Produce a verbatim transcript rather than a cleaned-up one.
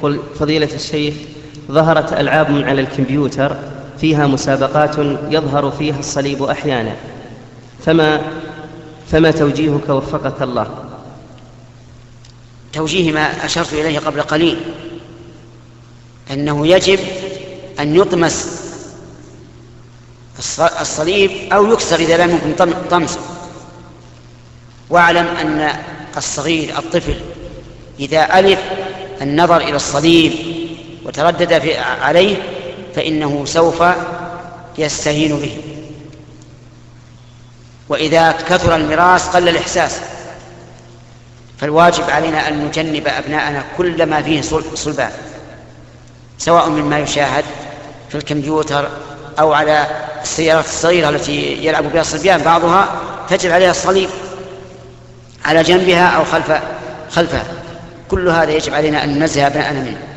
يقول فضيلة الشيخ، ظهرت ألعاب على الكمبيوتر فيها مسابقات يظهر فيها الصليب أحيانا، فما, فما توجيهك وفقك الله؟ توجيه ما أشرت إليه قبل قليل، أنه يجب أن يطمس الصليب أو يكسر إذا لم يكن طمسه. واعلم أن الصغير الطفل إذا ألف النظر إلى الصليب وتردد في عليه فإنه سوف يستهين به، وإذا كثر المراس قل الإحساس. فالواجب علينا أن نجنب أبناءنا كل ما فيه صلبان، سواء مما يشاهد في الكمبيوتر أو على السيارات الصغيرة التي يلعب بها الصبيان، بعضها تجب عليها الصليب على جنبها أو خلف خلفها. كل هذا يجب علينا أن ننزه أبناءنا منه.